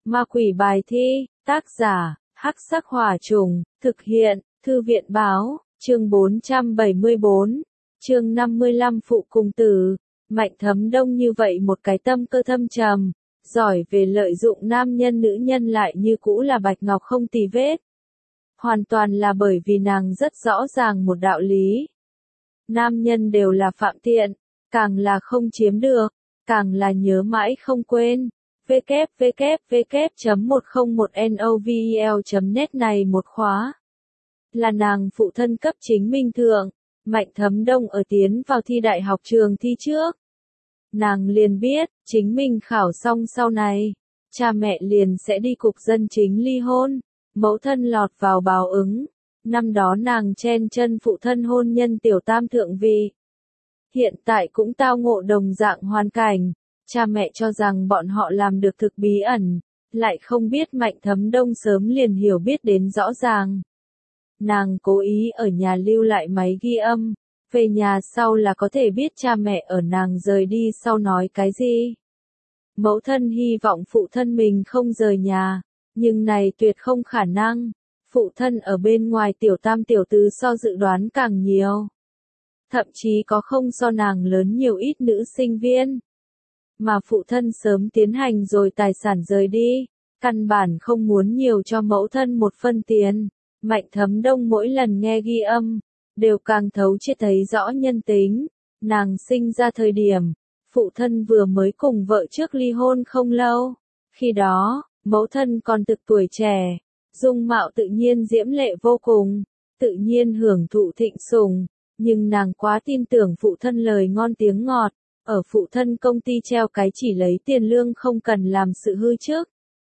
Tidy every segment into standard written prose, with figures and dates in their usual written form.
Ma quỷ bài thi, tác giả, Hắc Sắc Hỏa Trùng, thực hiện, Thư viện báo, chương 474, chương 55 phụ cùng tử. Mạnh Thấm Đông như vậy một cái tâm cơ thâm trầm, giỏi về lợi dụng nam nhân nữ nhân lại như cũ là bạch ngọc không tì vết. Hoàn toàn là bởi vì nàng rất rõ ràng một đạo lý. Nam nhân đều là phạm tiện, càng là không chiếm được, càng là nhớ mãi không quên. www.101novel.net này một khóa. Là nàng phụ thân cấp chính minh thượng, Mạnh Thấm Đông ở tiến vào thi đại học trường thi trước. Nàng liền biết, chính mình khảo xong sau này, cha mẹ liền sẽ đi cục dân chính ly hôn, mẫu thân lọt vào báo ứng. Năm đó nàng chen chân phụ thân hôn nhân tiểu tam thượng vị. Hiện tại cũng tao ngộ đồng dạng hoàn cảnh, cha mẹ cho rằng bọn họ làm được thực bí ẩn, lại không biết Mạnh Thấm Đông sớm liền hiểu biết đến rõ ràng. Nàng cố ý ở nhà lưu lại máy ghi âm, về nhà sau là có thể biết cha mẹ ở nàng rời đi sau nói cái gì. Mẫu thân hy vọng phụ thân mình không rời nhà, nhưng này tuyệt không khả năng, phụ thân ở bên ngoài tiểu tam tiểu tứ so dự đoán càng nhiều. Thậm chí có không so nàng lớn nhiều ít nữ sinh viên. Mà phụ thân sớm tiến hành rồi tài sản rời đi, căn bản không muốn nhiều cho mẫu thân một phân tiền. Mạnh Thấm Đông mỗi lần nghe ghi âm, đều càng thấu triệt thấy rõ nhân tính. Nàng sinh ra thời điểm, phụ thân vừa mới cùng vợ trước ly hôn không lâu. Khi đó, mẫu thân còn thực tuổi trẻ, dung mạo tự nhiên diễm lệ vô cùng, tự nhiên hưởng thụ thịnh sủng. Nhưng nàng quá tin tưởng phụ thân lời ngon tiếng ngọt, ở phụ thân công ty treo cái chỉ lấy tiền lương không cần làm sự hư chức.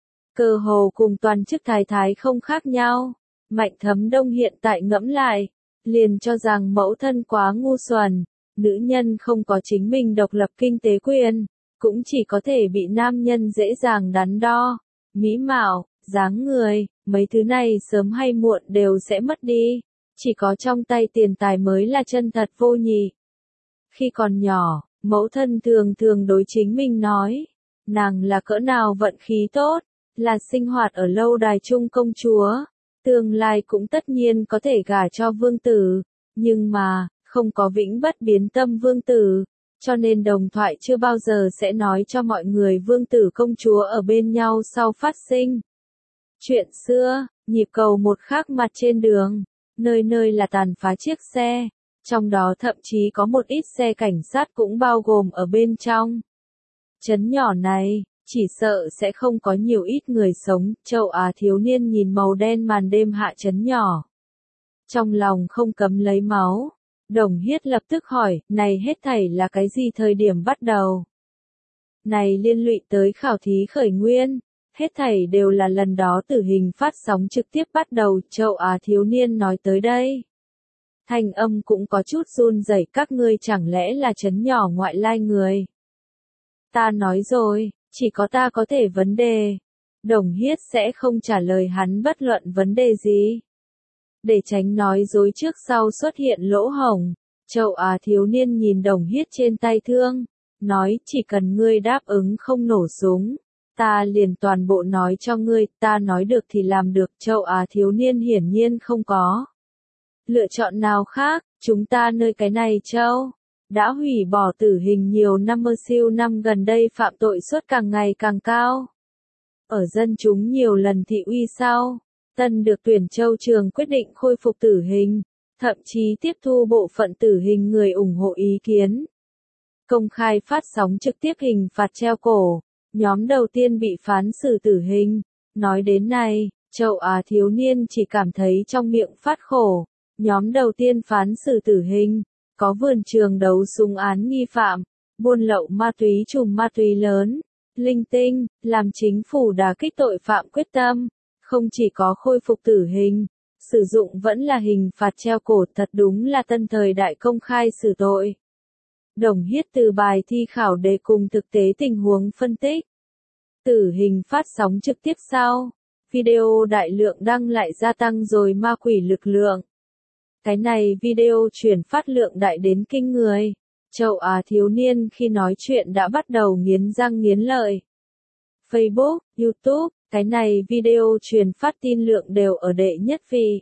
Cơ hồ cùng toàn chức thái thái không khác nhau. Mạnh Thấm Đông hiện tại ngẫm lại, liền cho rằng mẫu thân quá ngu xuẩn, nữ nhân không có chính mình độc lập kinh tế quyền, cũng chỉ có thể bị nam nhân dễ dàng đắn đo. Mỹ mạo, dáng người, mấy thứ này sớm hay muộn đều sẽ mất đi, chỉ có trong tay tiền tài mới là chân thật vô nhị. Khi còn nhỏ, mẫu thân thường thường đối chính mình nói, nàng là cỡ nào vận khí tốt, là sinh hoạt ở lâu đài trung công chúa, tương lai cũng tất nhiên có thể gả cho vương tử, nhưng mà, không có vĩnh bất biến tâm vương tử, cho nên đồng thoại chưa bao giờ sẽ nói cho mọi người vương tử công chúa ở bên nhau sau phát sinh. Chuyện xưa, nhịp cầu một khác mặt trên đường, nơi nơi là tàn phá chiếc xe, trong đó thậm chí có một ít xe cảnh sát cũng bao gồm ở bên trong. Trấn nhỏ này, chỉ sợ sẽ không có nhiều ít người sống. Châu Á thiếu niên nhìn màu đen màn đêm hạ trấn nhỏ, trong lòng không cấm lấy máu. Đồng Hiết lập tức hỏi, này hết thảy là cái gì thời điểm bắt đầu? Này liên lụy tới khảo thí khởi nguyên, hết thảy đều là lần đó tử hình phát sóng trực tiếp bắt đầu. Châu Á thiếu niên nói tới đây, thanh âm cũng có chút run rẩy, các ngươi chẳng lẽ là trấn nhỏ ngoại lai người? Ta nói rồi, chỉ có ta có thể vấn đề. Đồng Hiết sẽ không trả lời hắn bất luận vấn đề gì. Để tránh nói dối trước sau xuất hiện lỗ hổng, Châu Á thiếu niên nhìn Đồng Hiết trên tay thương, nói chỉ cần ngươi đáp ứng không nổ súng, ta liền toàn bộ nói cho ngươi. Ta nói được thì làm được. Châu Á thiếu niên hiển nhiên không có lựa chọn nào khác. Chúng ta nơi cái này châu đã hủy bỏ tử hình nhiều năm, siêu năm gần đây phạm tội suất càng ngày càng cao. Ở dân chúng nhiều lần thị uy sau, tân được tuyển châu trường quyết định khôi phục tử hình, thậm chí tiếp thu bộ phận tử hình người ủng hộ ý kiến. Công khai phát sóng trực tiếp hình phạt treo cổ, nhóm đầu tiên bị phán xử tử hình. Nói đến này, Châu Á thiếu niên chỉ cảm thấy trong miệng phát khổ. Nhóm đầu tiên phán xử tử hình, có vườn trường đấu súng án nghi phạm, buôn lậu ma túy chùm ma túy lớn, linh tinh, làm chính phủ đả kích tội phạm quyết tâm, không chỉ có khôi phục tử hình, sử dụng vẫn là hình phạt treo cổ. Thật đúng là tân thời đại công khai xử tội. Đồng Hiết từ bài thi khảo đề cùng thực tế tình huống phân tích. Tử hình phát sóng trực tiếp sau, video đại lượng đăng lại gia tăng rồi ma quỷ lực lượng. Cái này video chuyển phát lượng đại đến kinh người. Châu Á thiếu niên khi nói chuyện đã bắt đầu nghiến răng nghiến lợi. Facebook, YouTube, Cái này video truyền phát tin lượng đều ở đệ nhất vị.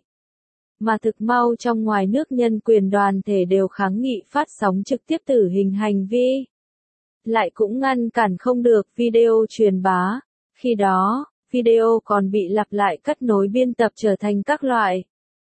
Mà thực mau trong ngoài nước nhân quyền đoàn thể đều kháng nghị phát sóng trực tiếp tử hình hành vi. Lại cũng ngăn cản không được video truyền bá. Khi đó, video còn bị lặp lại cắt nối biên tập trở thành các loại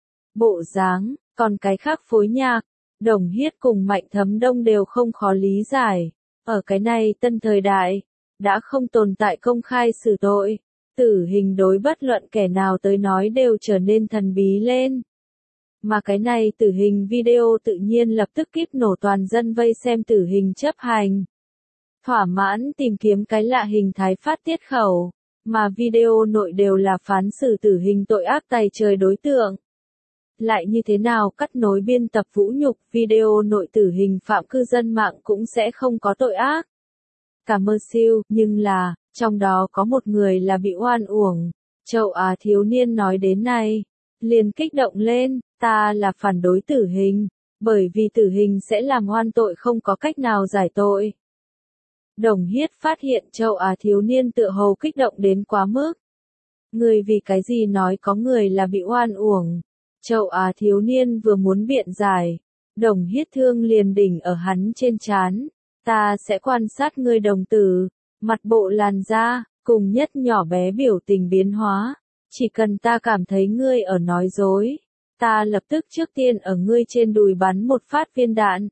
bộ dáng, còn cái khác phối nhạc, Đồng Hiết cùng Mạnh Thấm Đông đều không khó lý giải. Ở cái này tân thời đại, đã không tồn tại công khai xử tội, tử hình đối bất luận kẻ nào tới nói đều trở nên thần bí lên. Mà cái này tử hình video tự nhiên lập tức kíp nổ toàn dân vây xem tử hình chấp hành. Thỏa mãn tìm kiếm cái lạ hình thái phát tiết khẩu, mà video nội đều là phán xử tử hình tội ác tày trời đối tượng. Lại như thế nào cắt nối biên tập vũ nhục video nội tử hình phạm cư dân mạng cũng sẽ không có tội ác. Cảm ơn siêu, nhưng là, trong đó có một người là bị oan uổng. Châu Á thiếu niên nói đến này, liền kích động lên, ta là phản đối tử hình, bởi vì tử hình sẽ làm oan tội không có cách nào giải tội. Đồng Hiết phát hiện Châu Á thiếu niên tựa hồ kích động đến quá mức. Người vì cái gì nói có người là bị oan uổng. Châu Á thiếu niên vừa muốn biện giải, Đồng Hiết thương liền đỉnh ở hắn trên trán. Ta sẽ quan sát ngươi đồng tử, mặt bộ làn da, cùng nhất nhỏ bé biểu tình biến hóa. Chỉ cần ta cảm thấy ngươi ở nói dối, ta lập tức trước tiên ở ngươi trên đùi bắn một phát viên đạn.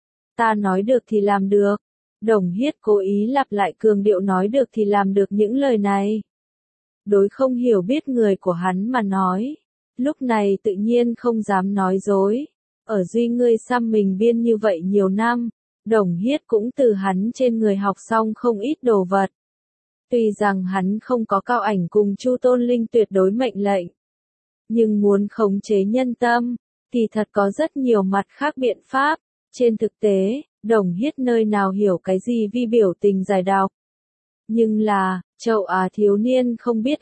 Ta nói được thì làm được. Đồng Hiết cố ý lặp lại cường điệu nói được thì làm được những lời này. Đối không hiểu biết người của hắn mà nói. Lúc này tự nhiên không dám nói dối. Ở duy ngươi xăm mình biên như vậy nhiều năm, Đồng Hiết cũng từ hắn trên người học xong không ít đồ vật. Tuy rằng hắn không có cao ảnh cùng Chu Tôn Linh tuyệt đối mệnh lệnh, nhưng muốn khống chế nhân tâm, thì thật có rất nhiều mặt khác biện pháp. Trên thực tế, Đồng Hiết nơi nào hiểu cái gì vi biểu tình giải đọc. Nhưng là, Châu Á thiếu niên không biết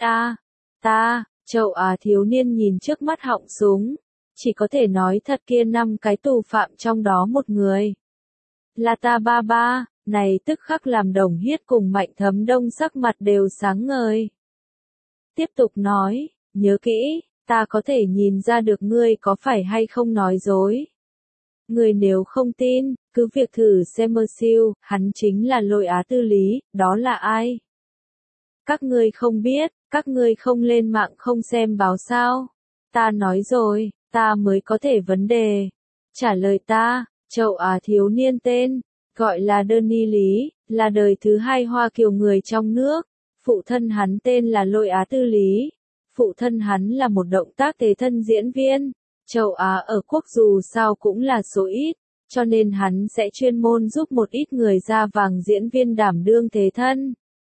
Châu Á thiếu niên nhìn trước mắt họng súng, chỉ có thể nói thật kia 5 cái tù phạm trong đó một người. Là ta ba ba, này tức khắc làm Đồng Hiết cùng Mạnh Thấm Đông sắc mặt đều sáng ngời. Tiếp tục nói, nhớ kỹ, ta có thể nhìn ra được ngươi có phải hay không nói dối. Ngươi nếu không tin, cứ việc thử xem mơ siêu, hắn chính là Lôi Á Tư Lý, đó là ai? Các ngươi không biết, các ngươi không lên mạng không xem báo sao? Ta nói rồi, ta mới có thể vấn đề. Trả lời ta, Châu Á thiếu niên tên, gọi là Đơn Lý, là đời thứ 2 Hoa Kiều người trong nước. Phụ thân hắn tên là Lôi Á Tư Lý. Phụ thân hắn là một động tác thế thân diễn viên. Châu Á ở quốc dù sao cũng là số ít, cho nên hắn sẽ chuyên môn giúp một ít người da vàng diễn viên đảm đương thế thân.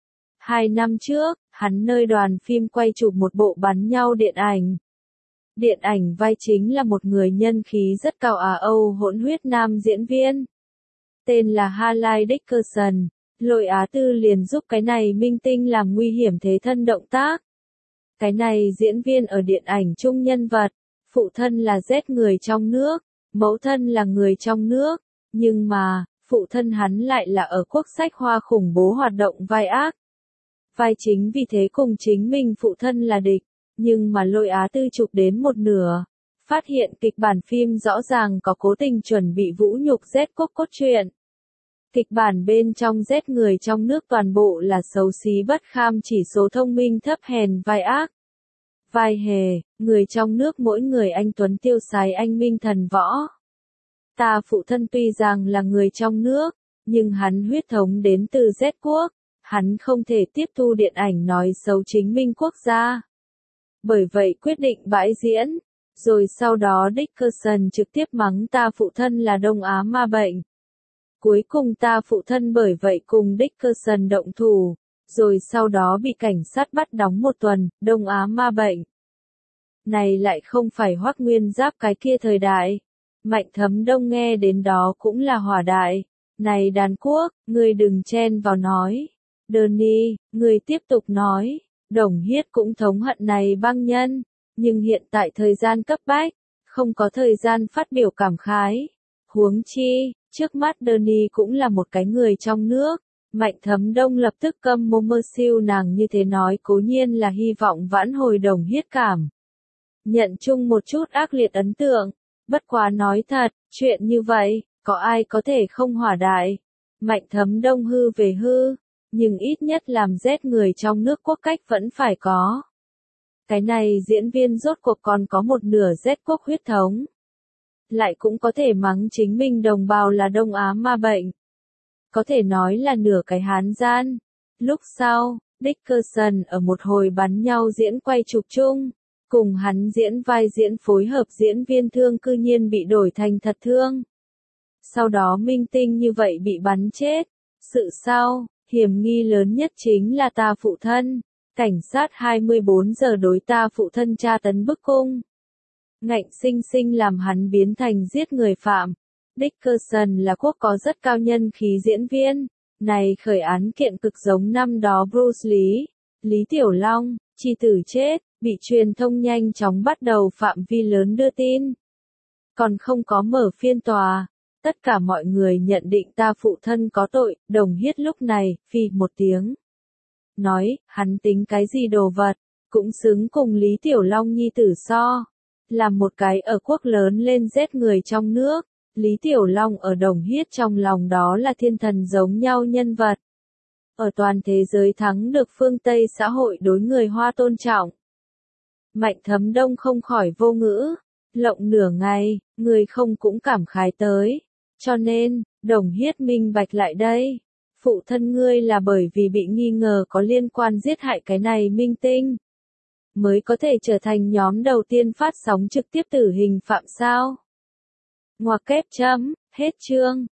2 năm trước, hắn nơi đoàn phim quay chụp một bộ bắn nhau điện ảnh. Điện ảnh vai chính là một người nhân khí rất cao Á Âu hỗn huyết nam diễn viên. Tên là Harley Dickerson, Lôi Á Tư liền giúp cái này minh tinh làm nguy hiểm thế thân động tác. Cái này diễn viên ở điện ảnh chung nhân vật, phụ thân là Z người trong nước, mẫu thân là người trong nước, nhưng mà, phụ thân hắn lại là ở quốc sách Hoa khủng bố hoạt động vai ác. Vai chính vì thế cùng chính mình phụ thân là địch, nhưng mà Lôi Á Tư chụp đến một nửa, phát hiện kịch bản phim rõ ràng có cố tình chuẩn bị vũ nhục Z quốc cốt truyện. Kịch bản bên trong Z người trong nước toàn bộ là xấu xí bất kham chỉ số thông minh thấp hèn vai ác. Vai hề, người trong nước mỗi người anh tuấn tiêu sái anh minh thần võ. Ta phụ thân tuy rằng là người trong nước, nhưng hắn huyết thống đến từ Z quốc, hắn không thể tiếp thu điện ảnh nói xấu chính minh quốc gia. Bởi vậy quyết định bãi diễn, rồi sau đó Dickerson trực tiếp mắng ta phụ thân là Đông Á ma bệnh. Cuối cùng ta phụ thân bởi vậy cùng Dickerson động thủ, rồi sau đó bị cảnh sát bắt đóng 1 tuần, Đông Á ma bệnh. Này lại không phải Hoắc Nguyên Giáp cái kia thời đại. Mạnh Thấm Đông nghe đến đó cũng là hỏa đại. Này đàn quốc, ngươi đừng chen vào nói. Đơn ngươi tiếp tục nói. Đồng Hiết cũng thống hận này băng nhân. Nhưng hiện tại thời gian cấp bách, không có thời gian phát biểu cảm khái. Huống chi, trước mắt Đơn cũng là một cái người trong nước. Mạnh Thấm Đông lập tức câm mồm siêu nàng như thế nói cố nhiên là hy vọng vãn hồi Đồng Hiết cảm. Nhận chung một chút ác liệt ấn tượng, bất quá nói thật, chuyện như vậy, có ai có thể không hỏa đại. Mạnh Thấm Đông hư về hư, nhưng ít nhất làm rét người trong nước quốc cách vẫn phải có. Cái này diễn viên rốt cuộc còn có một nửa rét quốc huyết thống. Lại cũng có thể mắng chính mình đồng bào là Đông Á ma bệnh. Có thể nói là nửa cái hán gian. Lúc sau, Dickerson ở một hồi bắn nhau diễn quay chụp chung, cùng hắn diễn vai diễn phối hợp diễn viên thương cư nhiên bị đổi thành thật thương. Sau đó minh tinh như vậy bị bắn chết. Sự sau, hiểm nghi lớn nhất chính là ta phụ thân. Cảnh sát 24 giờ đối ta phụ thân tra tấn bức cung. Ngạnh sinh sinh làm hắn biến thành giết người phạm. Dickerson là quốc có rất cao nhân khí diễn viên. Này khởi án kiện cực giống năm đó Bruce Lee, Lý Tiểu Long, chi tử chết, bị truyền thông nhanh chóng bắt đầu phạm vi lớn đưa tin. Còn không có mở phiên tòa. Tất cả mọi người nhận định ta phụ thân có tội, Đồng Hiết lúc này, phì một tiếng. Nói, hắn tính cái gì đồ vật, cũng xứng cùng Lý Tiểu Long nhi tử so. Làm một cái ở quốc lớn lên giết người trong nước, Lý Tiểu Long ở Đồng Hiết trong lòng đó là thiên thần giống nhau nhân vật. Ở toàn thế giới thắng được phương Tây xã hội đối người Hoa tôn trọng. Mạnh Thấm Đông không khỏi vô ngữ, lộng nửa ngày, người không cũng cảm khái tới. Cho nên, Đồng Hiết minh bạch lại đây. Phụ thân ngươi là bởi vì bị nghi ngờ có liên quan giết hại cái này minh tinh. Mới có thể trở thành nhóm đầu tiên phát sóng trực tiếp tử hình phạm sao. Ngoặc kép chấm, hết chương.